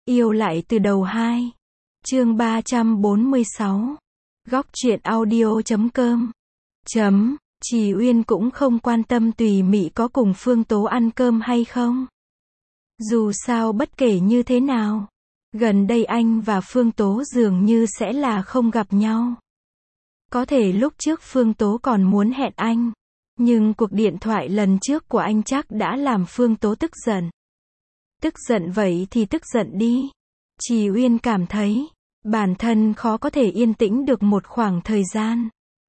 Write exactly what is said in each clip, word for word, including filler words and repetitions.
Yêu lại từ đầu hai. Chương ba trăm bốn mươi sáu. Góc truyện audio chấm com. Chấm. Trì Uyên cũng không quan tâm Tùy Mị có cùng Phương Tố ăn cơm hay không. Dù sao bất kể như thế nào, gần đây anh và Phương Tố dường như sẽ là không gặp nhau. Có thể lúc trước Phương Tố còn muốn hẹn anh, nhưng cuộc điện thoại lần trước của anh chắc đã làm Phương Tố tức giận. Tức giận vậy thì tức giận đi. Trì Uyên cảm thấy bản thân khó có thể yên tĩnh được một khoảng thời gian.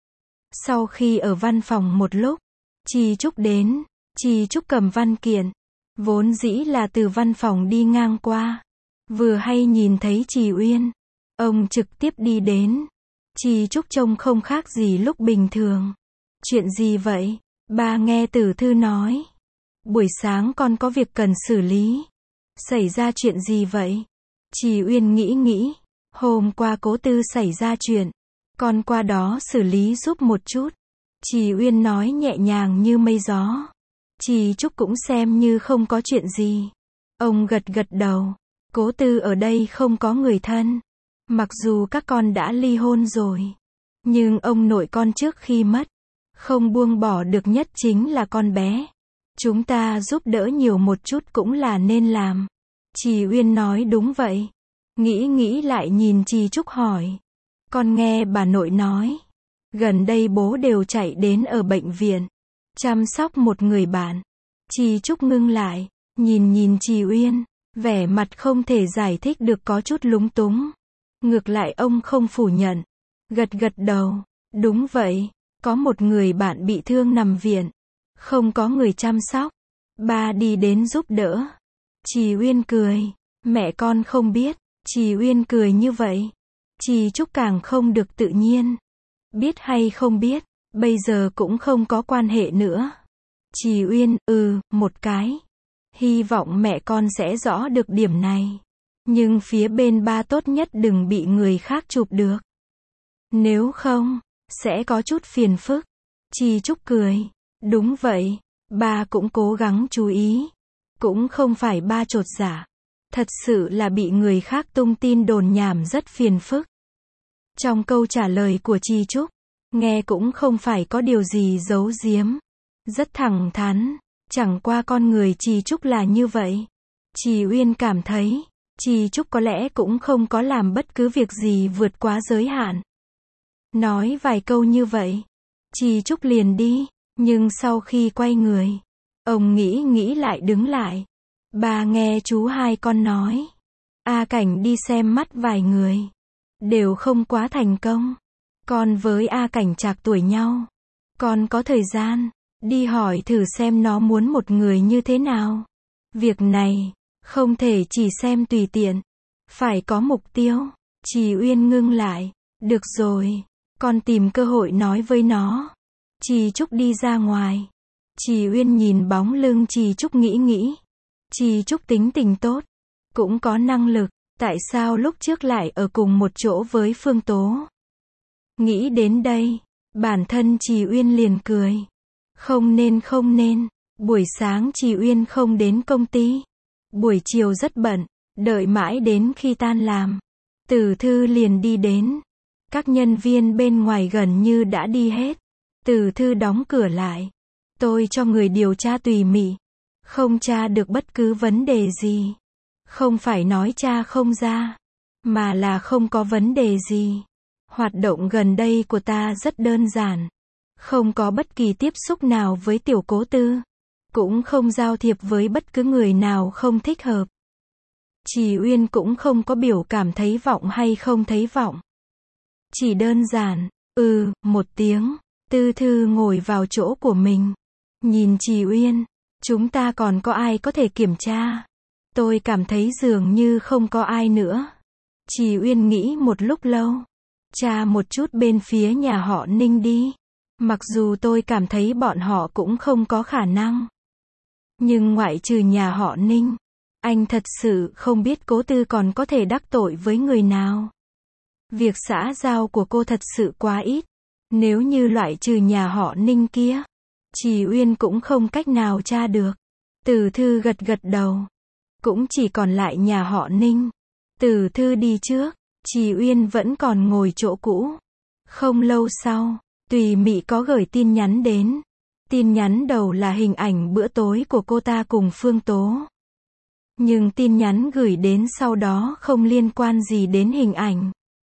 Sau khi ở văn phòng một lúc, Trì Trúc đến. Trì Trúc cầm văn kiện, vốn dĩ là từ văn phòng đi ngang qua, vừa hay nhìn thấy Trì Uyên, ông trực tiếp đi đến. Trì Trúc trông không khác gì lúc bình thường. Chuyện gì vậy? Ba nghe Tử Thư nói. Buổi sáng con có việc cần xử lý. Xảy ra chuyện gì vậy? Trì Uyên nghĩ nghĩ. Hôm qua Cố Tư xảy ra chuyện, con qua đó xử lý giúp một chút. Trì Uyên nói nhẹ nhàng như mây gió. Trì Trúc cũng xem như không có chuyện gì. Ông gật gật đầu. Cố Tư ở đây không có người thân. Mặc dù các con đã ly hôn rồi, nhưng ông nội con trước khi mất, không buông bỏ được nhất chính là con bé. Chúng ta giúp đỡ nhiều một chút cũng là nên làm. Trì Uyên nói đúng vậy. Nghĩ nghĩ lại nhìn Trì Trúc hỏi. Con nghe bà nội nói, gần đây bố đều chạy đến ở bệnh viện, chăm sóc một người bạn. Trì Trúc ngưng lại, nhìn nhìn Trì Uyên, vẻ mặt không thể giải thích được có chút lúng túng. Ngược lại ông không phủ nhận, gật gật đầu. Đúng vậy, có một người bạn bị thương nằm viện, không có người chăm sóc. Ba đi đến giúp đỡ. Trì Uyên cười. Mẹ con không biết. Trì Uyên cười như vậy, Trì Trúc càng không được tự nhiên. Biết hay không biết, bây giờ cũng không có quan hệ nữa. Trì Uyên, ừ, một cái. Hy vọng mẹ con sẽ rõ được điểm này. Nhưng phía bên ba tốt nhất đừng bị người khác chụp được. Nếu không, sẽ có chút phiền phức. Trì Trúc cười. Đúng vậy, ba cũng cố gắng chú ý. Cũng không phải ba chột dạ. Thật sự là bị người khác tung tin đồn nhảm rất phiền phức. Trong câu trả lời của Trì Trúc, nghe cũng không phải có điều gì giấu giếm. Rất thẳng thắn, chẳng qua con người Trì Trúc là như vậy. Trì Uyên cảm thấy, Trì Trúc có lẽ cũng không có làm bất cứ việc gì vượt quá giới hạn. Nói vài câu như vậy, Trì Trúc liền đi, nhưng sau khi quay người, ông nghĩ nghĩ lại đứng lại. Ba nghe chú hai con nói, A Cảnh đi xem mắt vài người, đều không quá thành công. Con với A Cảnh trạc tuổi nhau, con có thời gian, đi hỏi thử xem nó muốn một người như thế nào. Việc này, không thể chỉ xem tùy tiện, phải có mục tiêu. Trì Uyên ngưng lại, được rồi, con tìm cơ hội nói với nó. Trì Trúc đi ra ngoài. Trì Uyên nhìn bóng lưng Trì Trúc nghĩ nghĩ. Trì Trúc tính tình tốt, cũng có năng lực, tại sao lúc trước lại ở cùng một chỗ với Phương Tố? Nghĩ đến đây, bản thân Trì Uyên liền cười. Không nên không nên, buổi sáng Trì Uyên không đến công ty. Buổi chiều rất bận, đợi mãi đến khi tan làm, Tử Thư liền đi đến. Các nhân viên bên ngoài gần như đã đi hết. Tử Thư đóng cửa lại. Tôi cho người điều tra tùy mị. Không tra được bất cứ vấn đề gì. Không phải nói tra không ra, mà là không có vấn đề gì. Hoạt động gần đây của ta rất đơn giản. Không có bất kỳ tiếp xúc nào với tiểu Cố Tư. Cũng không giao thiệp với bất cứ người nào không thích hợp. Trì Uyên cũng không có biểu cảm thấy vọng hay không thấy vọng. Chỉ đơn giản, ừ, một tiếng. Tư Thư ngồi vào chỗ của mình. Nhìn Trì Uyên. Chúng ta còn có ai có thể kiểm tra? Tôi cảm thấy dường như không có ai nữa. Trì Uyên nghĩ một lúc lâu. Tra một chút bên phía nhà họ Ninh đi. Mặc dù tôi cảm thấy bọn họ cũng không có khả năng. Nhưng ngoại trừ nhà họ Ninh, anh thật sự không biết Cố Tư còn có thể đắc tội với người nào. Việc xã giao của cô thật sự quá ít. Nếu như loại trừ nhà họ Ninh kia, Trì Uyên cũng không cách nào tra được. Tử Thư gật gật đầu. Cũng chỉ còn lại nhà họ Ninh. Tử Thư đi trước, Trì Uyên vẫn còn ngồi chỗ cũ. Không lâu sau, Tùy Mị có gửi tin nhắn đến. Tin nhắn đầu là hình ảnh bữa tối của cô ta cùng Phương Tố. Nhưng tin nhắn gửi đến sau đó không liên quan gì đến hình ảnh.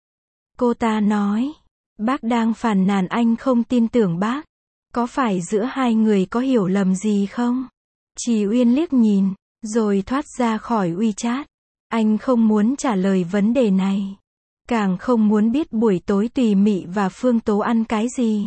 Cô ta nói, bác đang phàn nàn anh không tin tưởng bác. Có phải giữa hai người có hiểu lầm gì không? Trì Uyên liếc nhìn, rồi thoát ra khỏi WeChat. Anh không muốn trả lời vấn đề này. Càng không muốn biết buổi tối Tùy Mị và Phương Tố ăn cái gì.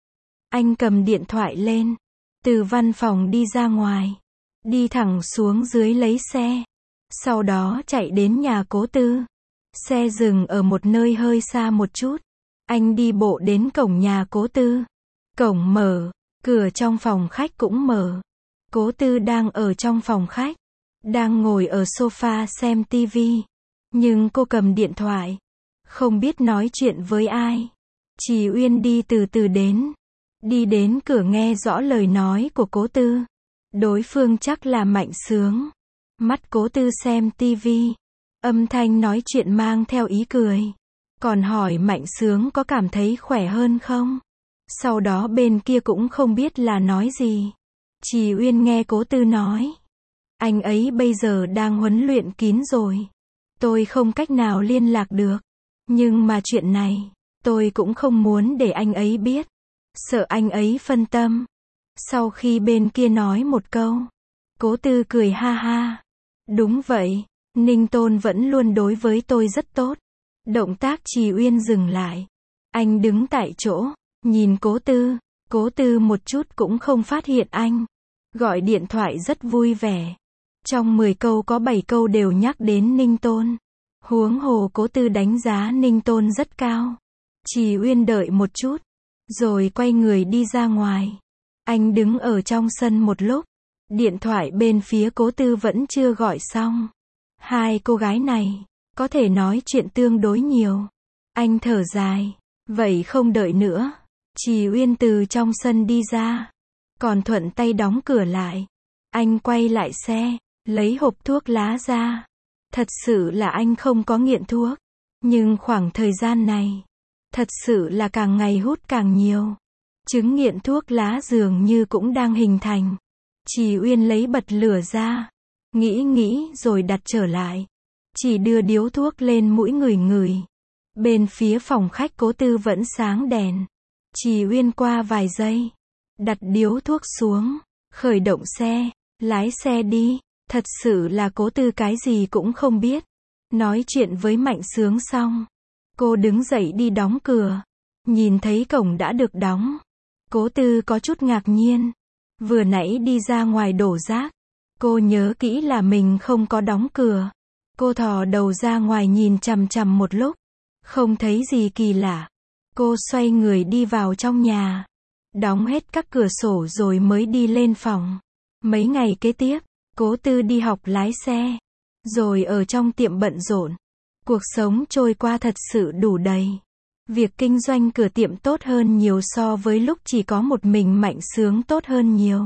Anh cầm điện thoại lên, từ văn phòng đi ra ngoài, đi thẳng xuống dưới lấy xe. Sau đó chạy đến nhà Cố Tư. Xe dừng ở một nơi hơi xa một chút. Anh đi bộ đến cổng nhà Cố Tư. Cổng mở, cửa trong phòng khách cũng mở. Cố Tư đang ở trong phòng khách, đang ngồi ở sofa xem tivi. Nhưng cô cầm điện thoại, không biết nói chuyện với ai. Trì Uyên đi từ từ đến. Đi đến cửa nghe rõ lời nói của Cố Tư. Đối phương chắc là Mạnh Sướng. Mắt Cố Tư xem tivi. Âm thanh nói chuyện mang theo ý cười. Còn hỏi Mạnh Sướng có cảm thấy khỏe hơn không? Sau đó bên kia cũng không biết là nói gì. Trì Uyên nghe Cố Tư nói. Anh ấy bây giờ đang huấn luyện kín rồi. Tôi không cách nào liên lạc được. Nhưng mà chuyện này, tôi cũng không muốn để anh ấy biết. Sợ anh ấy phân tâm. Sau khi bên kia nói một câu, Cố Tư cười ha ha. Đúng vậy, Ninh Tôn vẫn luôn đối với tôi rất tốt. Động tác Trì Uyên dừng lại. Anh đứng tại chỗ, nhìn Cố Tư. Cố Tư một chút cũng không phát hiện anh. Gọi điện thoại rất vui vẻ. Trong mười câu có bảy câu đều nhắc đến Ninh Tôn. Huống hồ Cố Tư đánh giá Ninh Tôn rất cao. Trì Uyên đợi một chút, rồi quay người đi ra ngoài. Anh đứng ở trong sân một lúc. Điện thoại bên phía Cố Tư vẫn chưa gọi xong. Hai cô gái này, có thể nói chuyện tương đối nhiều. Anh thở dài. Vậy không đợi nữa. Trì Uyên từ trong sân đi ra. Còn thuận tay đóng cửa lại. Anh quay lại xe, lấy hộp thuốc lá ra. Thật sự là anh không có nghiện thuốc. Nhưng khoảng thời gian này, thật sự là càng ngày hút càng nhiều. Chứng nghiện thuốc lá dường như cũng đang hình thành. Trì Uyên lấy bật lửa ra. Nghĩ nghĩ rồi đặt trở lại. Chỉ đưa điếu thuốc lên mũi ngửi ngửi. Bên phía phòng khách Cố Tư vẫn sáng đèn. Trì Uyên qua vài giây. Đặt điếu thuốc xuống. Khởi động xe. Lái xe đi. Thật sự là Cố Tư cái gì cũng không biết. Nói chuyện với Mạnh Sướng xong. Cô đứng dậy đi đóng cửa. Nhìn thấy cổng đã được đóng. Cố Tư có chút ngạc nhiên. Vừa nãy đi ra ngoài đổ rác. Cô nhớ kỹ là mình không có đóng cửa. Cô thò đầu ra ngoài nhìn chằm chằm một lúc. Không thấy gì kỳ lạ. Cô xoay người đi vào trong nhà. Đóng hết các cửa sổ rồi mới đi lên phòng. Mấy ngày kế tiếp, Cố Tư đi học lái xe. Rồi ở trong tiệm bận rộn. Cuộc sống trôi qua thật sự đủ đầy. Việc kinh doanh cửa tiệm tốt hơn nhiều so với lúc chỉ có một mình Mạnh Sướng tốt hơn nhiều.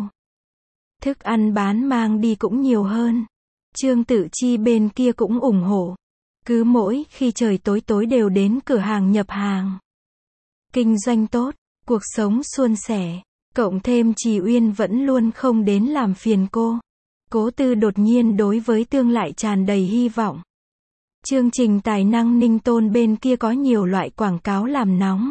Thức ăn bán mang đi cũng nhiều hơn. Trương Tự Chi bên kia cũng ủng hộ. Cứ mỗi khi trời tối tối đều đến cửa hàng nhập hàng. Kinh doanh tốt, cuộc sống suôn sẻ. Cộng thêm Trì Uyên vẫn luôn không đến làm phiền cô. Cố Tư đột nhiên đối với tương lai tràn đầy hy vọng. Chương trình tài năng Ninh Tôn bên kia có nhiều loại quảng cáo làm nóng.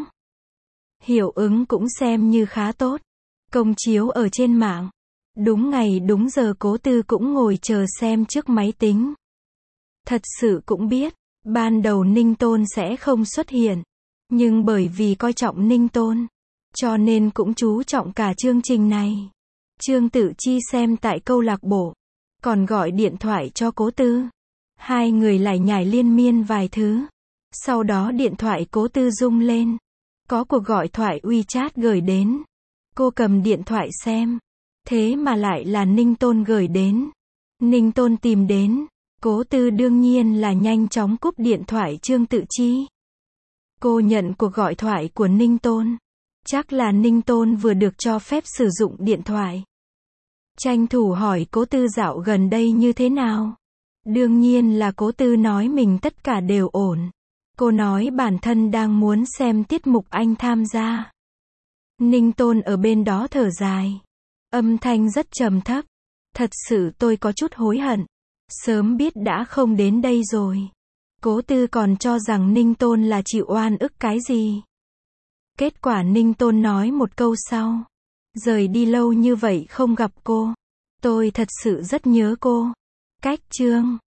Hiệu ứng cũng xem như khá tốt. Công chiếu ở trên mạng. Đúng ngày đúng giờ Cố Tư cũng ngồi chờ xem trước máy tính. Thật sự cũng biết, ban đầu Ninh Tôn sẽ không xuất hiện. Nhưng bởi vì coi trọng Ninh Tôn, cho nên cũng chú trọng cả chương trình này. Trương Tự Chi xem tại câu lạc bộ, còn gọi điện thoại cho Cố Tư. Hai người lải nhải liên miên vài thứ. Sau đó điện thoại Cố Tư rung lên. Có cuộc gọi thoại WeChat gửi đến. Cô cầm điện thoại xem. Thế mà lại là Ninh Tôn gửi đến. Ninh Tôn tìm đến. Cố Tư đương nhiên là nhanh chóng cúp điện thoại Trương Tự Chi. Cô nhận cuộc gọi thoại của Ninh Tôn. Chắc là Ninh Tôn vừa được cho phép sử dụng điện thoại. Tranh thủ hỏi Cố Tư dạo gần đây như thế nào. Đương nhiên là Cố Tư nói mình tất cả đều ổn. Cô nói bản thân đang muốn xem tiết mục anh tham gia. Ninh Tôn ở bên đó thở dài. Âm thanh rất trầm thấp. Thật sự tôi có chút hối hận. Sớm biết đã không đến đây rồi. Cố Tư còn cho rằng Ninh Tôn là chịu oan ức cái gì. Kết quả Ninh Tôn nói một câu sau. Rời đi lâu như vậy không gặp cô. Tôi thật sự rất nhớ cô. Cách chương